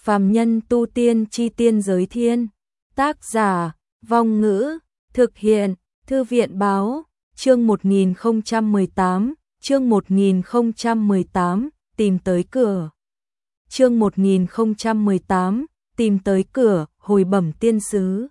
Phàm nhân tu tiên chi tiên giới thiên. Tác giả, Vong Ngữ, thực hiện, Thư viện Báo, chương 1018, chương 1018, tìm tới cửa. Chương 1018, tìm tới cửa, hồi bẩm tiên sứ.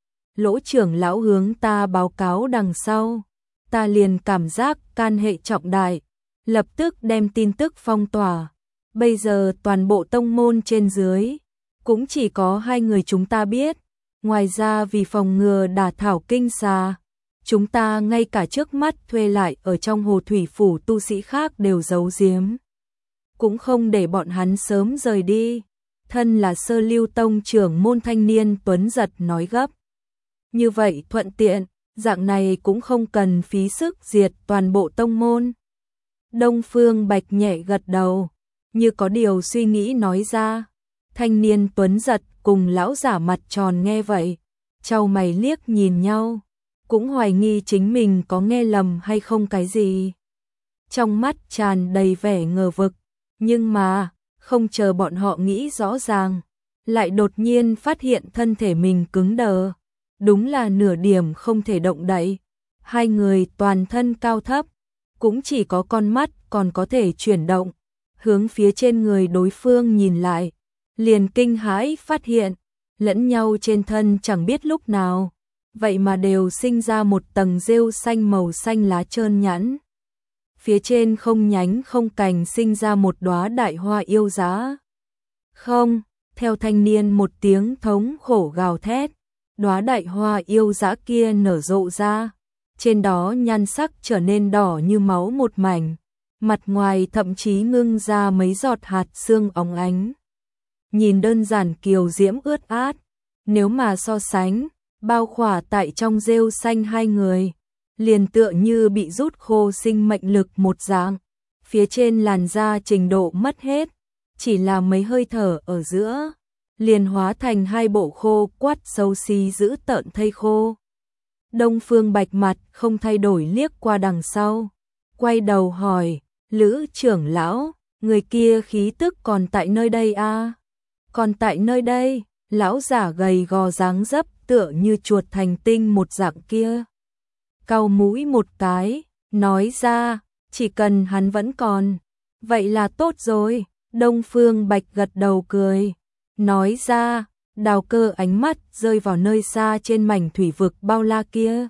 Lỗ trưởng lão hướng ta báo cáo đằng sau, ta liền cảm giác can hệ trọng đại, lập tức đem tin tức phong tỏa. Bây giờ toàn bộ tông môn trên dưới, cũng chỉ có 2 người chúng ta biết. Ngoài ra vì phòng ngừa đả thảo kinh xà, chúng ta ngay cả trước mắt thuê lại ở trong hồ thủy phủ tu sĩ khác đều giấu giếm. Cũng không để bọn hắn sớm rời đi. Thân là Sơ Lưu Tông trưởng môn thanh niên Tuấn Giật nói gấp. Như vậy thuận tiện, dạng này cũng không cần phí sức diệt toàn bộ tông môn. Đông Phương Bạch nhẹ gật đầu, như có điều suy nghĩ nói ra. Thanh niên Tuấn Giật cùng lão giả mặt tròn nghe vậy, chau mày liếc nhìn nhau, cũng hoài nghi chính mình có nghe lầm hay không cái gì. Trong mắt tràn đầy vẻ ngờ vực, nhưng mà, không chờ bọn họ nghĩ rõ ràng, lại đột nhiên phát hiện thân thể mình cứng đờ, đúng là nửa điểm không thể động đậy. 2 người toàn thân cao thấp, cũng chỉ có con mắt còn có thể chuyển động, hướng phía trên người đối phương nhìn lại, liền kinh hãi phát hiện, lẫn nhau trên thân chẳng biết lúc nào, vậy mà đều sinh ra một tầng rêu xanh màu xanh lá trơn nhẵn. Phía trên không nhánh không cành sinh ra một đóa đại hoa yêu dã. Không, theo thanh niên một tiếng thống khổ gào thét, đóa đại hoa yêu dã kia nở rộ ra, trên đó nhan sắc trở nên đỏ như máu một mảnh, mặt ngoài thậm chí ngưng ra mấy giọt hạt sương óng ánh. Nhìn đơn giản kiều diễm ướt át, nếu mà so sánh, bao khỏa tại trong rêu xanh 2 người, liền tựa như bị rút khô sinh mệnh lực một dạng. Phía trên làn da trình độ mất hết, chỉ là mấy hơi thở ở giữa, liền hóa thành 2 bộ khô quắt xấu xí dữ tợn thây khô. Đông Phương Bạch mặt không thay đổi liếc qua đằng sau, quay đầu hỏi, Lữ trưởng lão, người kia khí tức còn tại nơi đây à? Còn tại nơi đây, lão giả gầy gò dáng dấp tựa như chuột thành tinh một dạng kia. Cau mũi một cái, nói ra, chỉ cần hắn vẫn còn, vậy là tốt rồi. Đông Phương Bạch gật đầu cười, nói ra, Đào Cơ ánh mắt rơi vào nơi xa trên mảnh thủy vực bao la kia.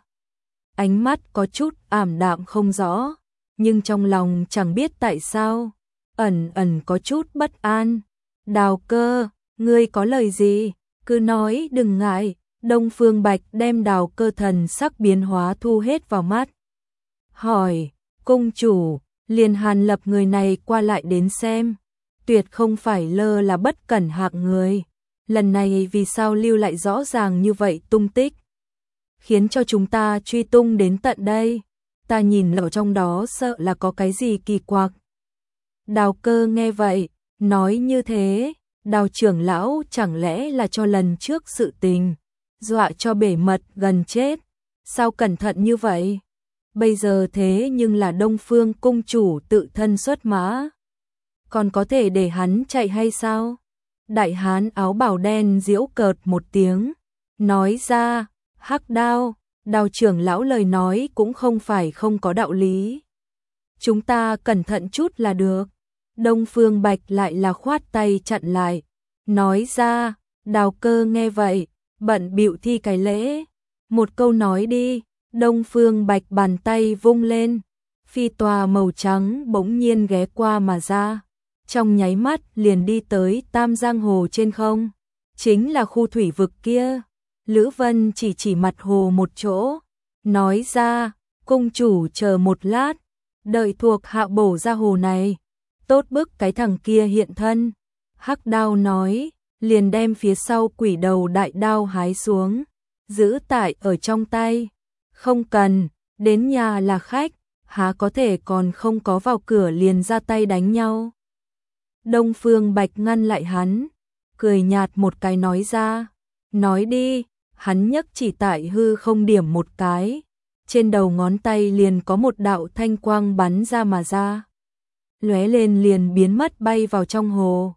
Ánh mắt có chút ảm đạm không rõ, nhưng trong lòng chẳng biết tại sao, ẩn ẩn có chút bất an. Đào Cơ, ngươi có lời gì? Cứ nói đừng ngại. Đông Phương Bạch đem Đào Cơ thần sắc biến hóa thu hết vào mắt. Hỏi, cung chủ, liền Hàn Lập người này qua lại đến xem, tuyệt không phải lơ là bất cẩn hạng người. Lần này vì sao lưu lại rõ ràng như vậy tung tích, khiến cho chúng ta truy tung đến tận đây. Ta nhìn ở trong đó sợ là có cái gì kỳ quặc. Đào Cơ nghe vậy, nói như thế, Đào trưởng lão chẳng lẽ là cho lần trước sự tình, dọa cho bể mật gần chết, sao cẩn thận như vậy? Bây giờ thế nhưng là Đông Phương cung chủ tự thân xuất mã, còn có thể để hắn chạy hay sao? Đại hán áo bào đen giễu cợt một tiếng, nói ra, hắc đao, Đào trưởng lão lời nói cũng không phải không có đạo lý. Chúng ta cẩn thận chút là được. Đông Phương Bạch lại là khoát tay chặn lại, nói ra, Đào Cơ nghe vậy, bận bịu thi cái lễ. Một câu nói đi. Đông Phương Bạch bàn tay vung lên, phi tòa màu trắng bỗng nhiên ghé qua mà ra, trong nháy mắt liền đi tới Tam Giang Hồ trên không, chính là khu thủy vực kia. Lữ Vân chỉ mặt hồ một chỗ, nói ra, cung chủ chờ một lát, đợi thuộc hạ bổ ra hồ này, tốt bức cái thằng kia hiện thân. Hắc đao nói, liền đem phía sau quỷ đầu đại đao hái xuống, giữ tại ở trong tay. Không cần, đến nhà là khách, há có thể còn không có vào cửa liền ra tay đánh nhau. Đông Phương Bạch ngăn lại hắn, cười nhạt một cái nói ra, nói đi. Hắn nhấc chỉ tại hư không điểm một cái, trên đầu ngón tay liền có một đạo thanh quang bắn ra mà ra, lóe lên liền biến mất bay vào trong hồ.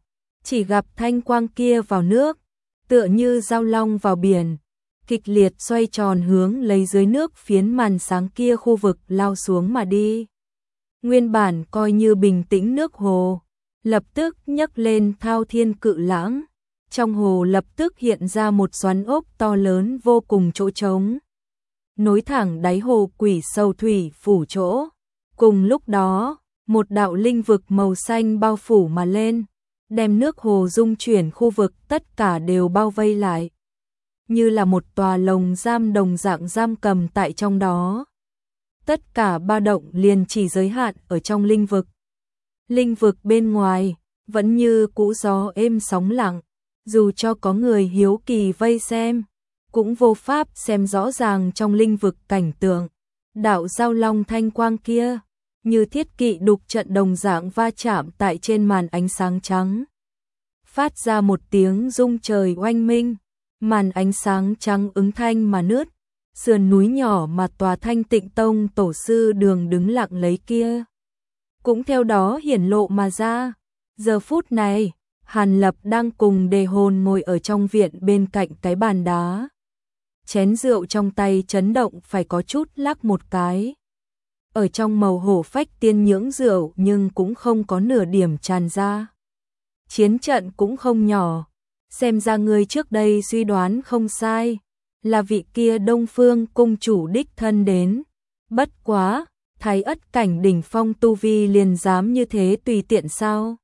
chỉ gặp thanh quang kia vào nước, tựa như dao long vào biển, kịch liệt xoay tròn hướng lấy dưới nước phiến màn sáng kia khu vực lao xuống mà đi. Nguyên bản coi như bình tĩnh nước hồ, lập tức nhấc lên thao thiên cự lãng, trong hồ lập tức hiện ra một xoắn ốc to lớn vô cùng chỗ trống, nối thẳng đáy hồ quỷ sầu thủy phủ chỗ. Cùng lúc đó, một đạo linh vực màu xanh bao phủ mà lên, đem nước hồ dung chuyển khu vực tất cả đều bao vây lại, như là một tòa lồng giam đồng dạng giam cầm tại trong đó. Tất cả ba động liền chỉ giới hạn ở trong linh vực. Linh vực bên ngoài vẫn như cũ gió êm sóng lặng, dù cho có người hiếu kỳ vây xem, cũng vô pháp xem rõ ràng trong linh vực cảnh tượng. Đạo giao long thanh quang kia, như thiết kỵ đục trận đồng dạng va chạm tại trên màn ánh sáng trắng, phát ra một tiếng rung trời oanh minh, màn ánh sáng trắng ứng thanh mà nứt, sườn núi nhỏ mà tòa Thanh Tịnh Tông tổ sư đường đứng lặng lấy kia cũng theo đó hiển lộ mà ra. Giờ phút này, Hàn Lập đang cùng Đề Hồn ngồi ở trong viện bên cạnh cái bàn đá. Chén rượu trong tay chấn động phải có chút lắc một cái. Ở trong màu hổ phách tiên nhưỡng rượu nhưng cũng không có nửa điểm tràn ra. Chiến trận cũng không nhỏ, xem ra người trước đây suy đoán không sai, là vị kia Đông Phương cung chủ đích thân đến. Bất quá, Thái Ất cảnh đỉnh phong tu vi liền dám như thế tùy tiện sao?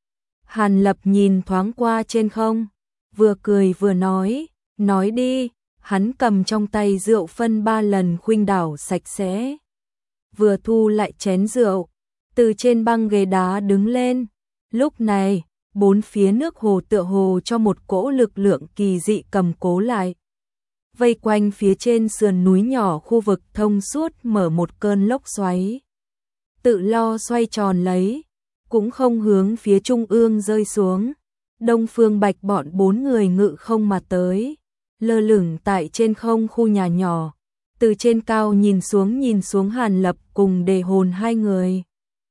Hàn Lập nhìn thoáng qua trên không, vừa cười vừa nói đi. Hắn cầm trong tay rượu phân 3 lần khuynh đảo sạch sẽ, vừa thu lại chén rượu, từ trên băng ghế đá đứng lên. Lúc này, bốn phía nước hồ tựa hồ cho một cỗ lực lượng kỳ dị cầm cố lại. Vây quanh phía trên sườn núi nhỏ khu vực thông suốt mở một cơn lốc xoáy, tự lo xoay tròn lấy, cũng không hướng phía trung ương rơi xuống. Đông Phương Bạch bọn 4 người ngự không mà tới, lơ lửng tại trên không khu nhà nhỏ, từ trên cao nhìn xuống Hàn Lập cùng Đề Hồn 2 người.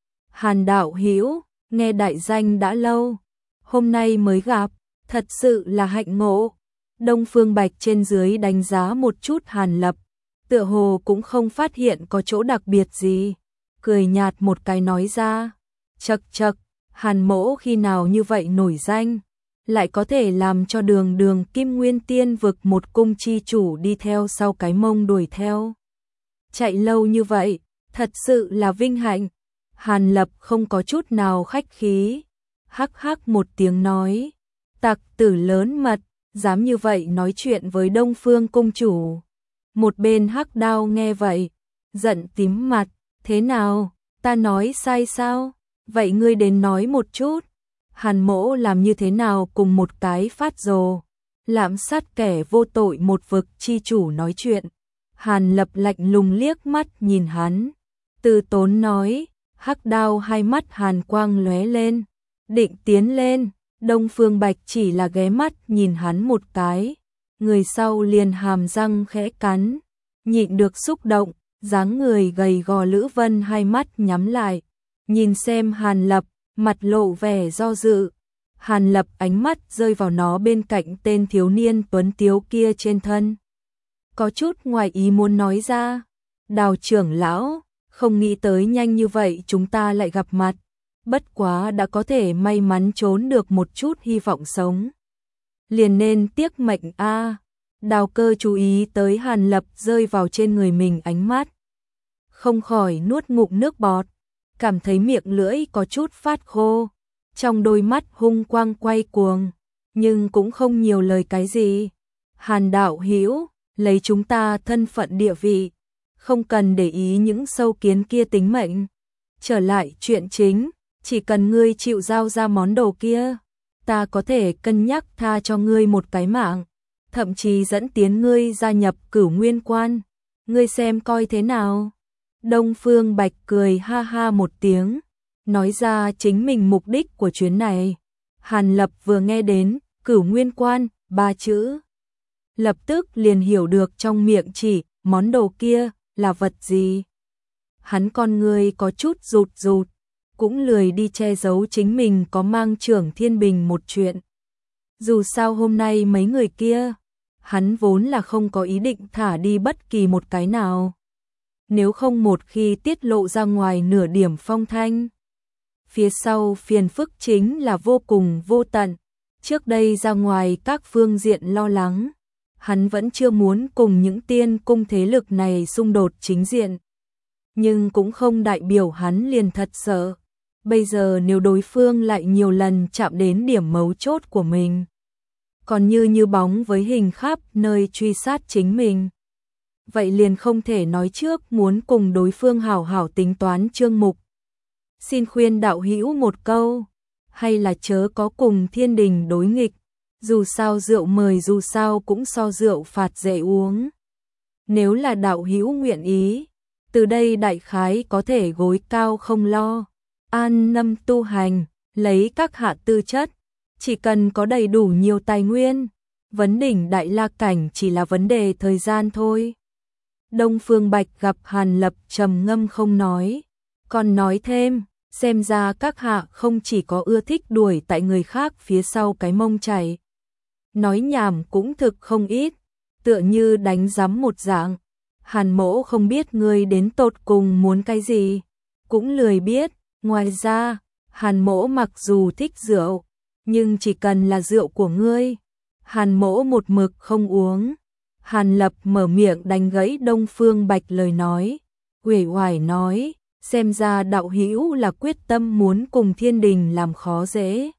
Hàn đạo hữu, nghe đại danh đã lâu, hôm nay mới gặp, thật sự là hạnh ngộ. Đông Phương Bạch trên dưới đánh giá một chút Hàn Lập, tựa hồ cũng không phát hiện có chỗ đặc biệt gì, cười nhạt một cái nói ra, chậc chậc, Hàn mỗ khi nào như vậy nổi danh, lại có thể làm cho đường Kim Nguyên Tiên vực một cung chi chủ đi theo sau cái mông đuổi theo. Chạy lâu như vậy, thật sự là vinh hạnh. Hàn Lập không có chút nào khách khí, hắc hắc một tiếng nói, tặc tử lớn mật, dám như vậy nói chuyện với Đông Phương cung chủ. Một bên Hắc Đao nghe vậy, giận tím mặt, thế nào, ta nói sai sao? Vậy ngươi đến nói một chút. Hàn mỗ làm như thế nào cùng một cái phát rồ, lạm sát kẻ vô tội một vực chi chủ nói chuyện. Hàn Lập lạnh lùng liếc mắt nhìn hắn, từ tốn nói. Hắc Đao hai mắt hàn quang lóe lên, định tiến lên. Đông Phương Bạch chỉ là ghé mắt nhìn hắn một cái, người sau liền hàm răng khẽ cắn, nhịn được xúc động, dáng người gầy gò Lữ Vân hai mắt nhắm lại, nhìn xem Hàn Lập, mặt lộ vẻ do dự. Hàn Lập ánh mắt rơi vào nó bên cạnh tên thiếu niên tuấn tiếu kia trên thân, có chút ngoài ý muốn nói ra, Đào trưởng lão, không nghĩ tới nhanh như vậy chúng ta lại gặp mặt, bất quá đã có thể may mắn trốn được một chút hy vọng sống, liền nên tiếc mệnh a. Đào Cơ chú ý tới Hàn Lập rơi vào trên người mình ánh mắt, không khỏi nuốt ngụm nước bọt, cảm thấy miệng lưỡi có chút phát khô, trong đôi mắt hung quang quay cuồng, nhưng cũng không nhiều lời cái gì. Hàn đạo hữu, lấy chúng ta thân phận địa vị, không cần để ý những sâu kiến kia tính mệnh. Trở lại chuyện chính, chỉ cần ngươi chịu giao ra món đồ kia, ta có thể cân nhắc tha cho ngươi một cái mạng, thậm chí dẫn tiến ngươi gia nhập Cửu Nguyên Quan. Ngươi xem coi thế nào? Đông Phương Bạch cười ha ha một tiếng, nói ra chính mình mục đích của chuyến này. Hàn Lập vừa nghe đến Cửu Nguyên Quan 3 chữ, lập tức liền hiểu được trong miệng chỉ món đồ kia là vật gì. Hắn con người có chút rụt rụt, cũng lười đi che giấu chính mình có mang Trưởng Thiên Bình một chuyện. Dù sao hôm nay mấy người kia, hắn vốn là không có ý định thả đi bất kỳ một cái nào. Nếu không một khi tiết lộ ra ngoài nửa điểm phong thanh, phía sau phiền phức chính là vô cùng vô tận. Trước đây ra ngoài các phương diện lo lắng, hắn vẫn chưa muốn cùng những tiên cung thế lực này xung đột chính diện. Nhưng cũng không đại biểu hắn liền thật sợ. Bây giờ nếu đối phương lại nhiều lần chạm đến điểm mấu chốt của mình, còn như bóng với hình khắp nơi truy sát chính mình, vậy liền không thể nói trước muốn cùng đối phương hảo hảo tính toán chương mục. Xin khuyên đạo hữu một câu, hay là chớ có cùng thiên đình đối nghịch, dù sao rượu mời dù sao cũng so rượu phạt dễ uống. Nếu là đạo hữu nguyện ý, từ đây đại khái có thể gối cao không lo, an tâm tu hành, lấy các hạ tư chất, chỉ cần có đầy đủ nhiều tài nguyên, vấn đỉnh Đại La cảnh chỉ là vấn đề thời gian thôi. Đông Phương Bạch gặp Hàn Lập trầm ngâm không nói, còn nói thêm, xem ra các hạ không chỉ có ưa thích đuổi tại người khác phía sau cái mông chảy. Nói nhảm cũng thực không ít, tựa như đánh giám một dạng. Hàn mỗ không biết ngươi đến tột cùng muốn cái gì, cũng lười biết. Ngoài ra, Hàn mỗ mặc dù thích rượu, nhưng chỉ cần là rượu của ngươi, Hàn mỗ một mực không uống. Hàn Lập mở miệng đánh gãy Đông Phương Bạch lời nói, uể oải nói, xem ra đạo hữu là quyết tâm muốn cùng thiên đình làm khó dễ.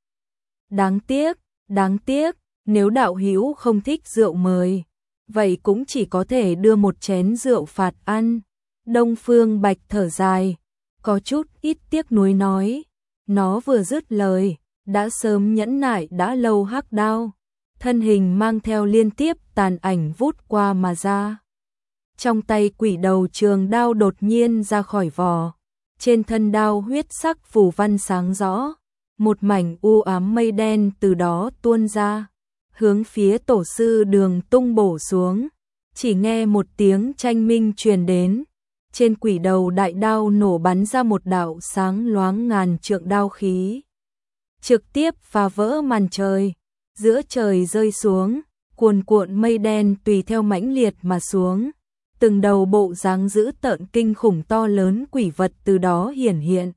Đáng tiếc, nếu đạo hữu không thích rượu mời, vậy cũng chỉ có thể đưa một chén rượu phạt ăn. Đông Phương Bạch thở dài, có chút ít tiếc nuối nói, nó vừa dứt lời, đã sớm nhẫn nại đã lâu hắc đao, thân hình mang theo liên tiếp tàn ảnh vút qua mà ra. Trong tay quỷ đầu trường đao đột nhiên ra khỏi vỏ, trên thân đao huyết sắc phù văn sáng rõ, một mảnh u ám mây đen từ đó tuôn ra, hướng phía tổ sư Đường tung bổ xuống. Chỉ nghe một tiếng tranh minh truyền đến, trên quỷ đầu đại đao nổ bắn ra một đạo sáng loáng ngàn trượng đao khí, trực tiếp phá vỡ màn trời, giữa trời rơi xuống, cuồn cuộn mây đen tùy theo mãnh liệt mà xuống, từng đầu bộ dáng dữ tợn kinh khủng to lớn quỷ vật từ đó hiển hiện.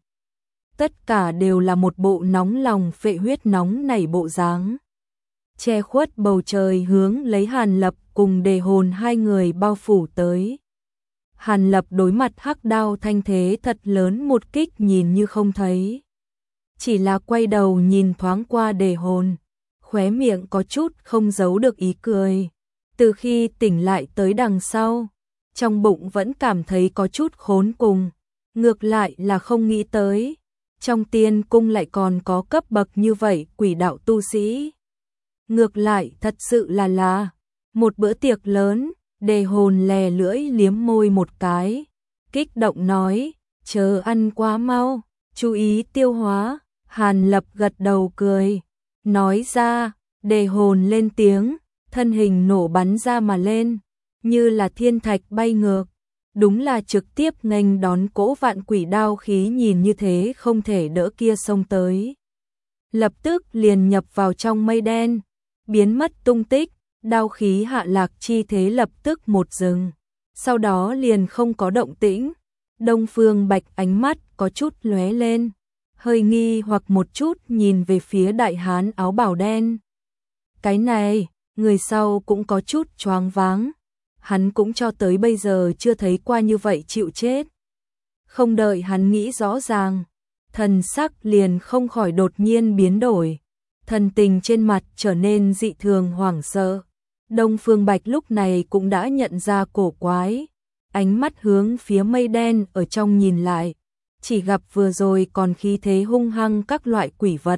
Tất cả đều là một bộ nóng lòng phệ huyết nóng nảy bộ dáng, che khuất bầu trời hướng lấy Hàn Lập cùng Đề Hồn hai người bao phủ tới. Hàn Lập đối mặt hắc đao thanh thế thật lớn một kích nhìn như không thấy, chỉ là quay đầu nhìn thoáng qua Đề Hồn, khóe miệng có chút không giấu được ý cười. Từ khi tỉnh lại tới đằng sau, trong bụng vẫn cảm thấy có chút khốn cùng, ngược lại là không nghĩ tới, trong tiên cung lại còn có cấp bậc như vậy quỷ đạo tu sĩ. Ngược lại thật sự là một bữa tiệc lớn. Đề Hồn lè lưỡi liếm môi một cái, kích động nói, chờ ăn quá mau, chú ý tiêu hóa. Hàn Lập gật đầu cười, nói ra. Đề Hồn lên tiếng, thân hình nổ bắn ra mà lên, như là thiên thạch bay ngược, đúng là trực tiếp nghênh đón cỗ vạn quỷ đao khí nhìn như thế không thể đỡ kia xông tới. Lập tức liền nhập vào trong mây đen, biến mất tung tích. Đao khí hạ lạc chi thế lập tức một dừng, sau đó liền không có động tĩnh. Đông Phương Bạch ánh mắt có chút lóe lên, hơi nghi hoặc một chút nhìn về phía đại hán áo bào đen. Cái này, người sau cũng có chút choáng váng, hắn cũng cho tới bây giờ chưa thấy qua như vậy chịu chết. Không đợi hắn nghĩ rõ ràng, thần sắc liền không khỏi đột nhiên biến đổi, thần tình trên mặt trở nên dị thường hoảng sợ. Đông Phương Bạch lúc này cũng đã nhận ra cổ quái, ánh mắt hướng phía mây đen ở trong nhìn lại, chỉ gặp vừa rồi còn khí thế hung hăng các loại quỷ vật.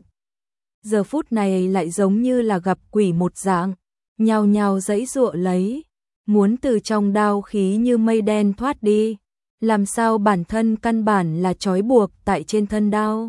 Giờ phút này lại giống như là gặp quỷ một dạng, nhao nhao giãy giụa lấy, muốn từ trong đao khí như mây đen thoát đi, làm sao bản thân căn bản là trói buộc tại trên thân đao,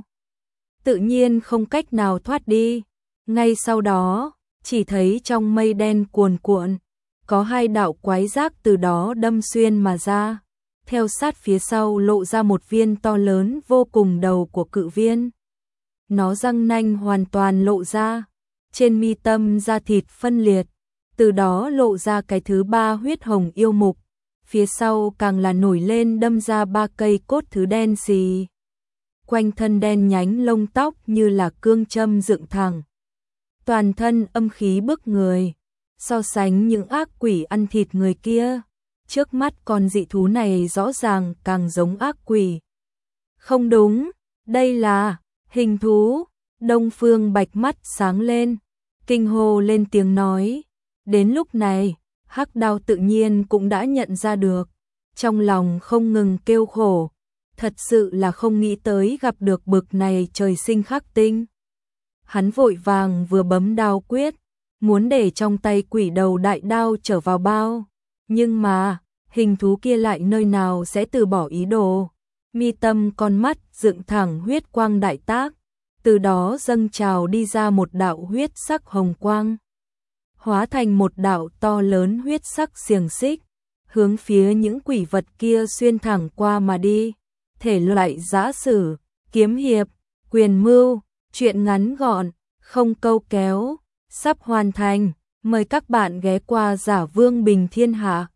tự nhiên không cách nào thoát đi. Ngay sau đó, chỉ thấy trong mây đen cuồn cuộn, có hai đạo quái giác từ đó đâm xuyên mà ra, theo sát phía sau lộ ra một viên to lớn vô cùng đầu của cự viên. Nó răng nanh hoàn toàn lộ ra, trên mi tâm da thịt phân liệt, từ đó lộ ra cái thứ ba huyết hồng yêu mục, phía sau càng là nổi lên đâm ra 3 cây cốt thứ đen xì. Quanh thân đen nhánh lông tóc như là cương châm dựng thẳng. Toàn thân âm khí bức người, so sánh những ác quỷ ăn thịt người kia, trước mắt con dị thú này rõ ràng càng giống ác quỷ. Không đúng, đây là hình thú. Đông Phương Bạch mắt sáng lên, kinh hô lên tiếng nói. Đến lúc này, Hắc Đao tự nhiên cũng đã nhận ra được, trong lòng không ngừng kêu khổ, thật sự là không nghĩ tới gặp được bực này trời sinh khắc tinh. Hắn vội vàng vừa bấm đao quyết, muốn để trong tay quỷ đầu đại đao trở vào bao, nhưng mà, hình thú kia lại nơi nào sẽ từ bỏ ý đồ. Mi tâm con mắt dựng thẳng huyết quang đại tác, từ đó dâng trào đi ra một đạo huyết sắc hồng quang, hóa thành một đạo to lớn huyết sắc xiềng xích, hướng phía những quỷ vật kia xuyên thẳng qua mà đi. Thể loại giã sử, kiếm hiệp, quyền mưu, truyện ngắn gọn, không câu kéo, sắp hoàn thành, mời các bạn ghé qua Giả Vương Bình Thiên Hạ.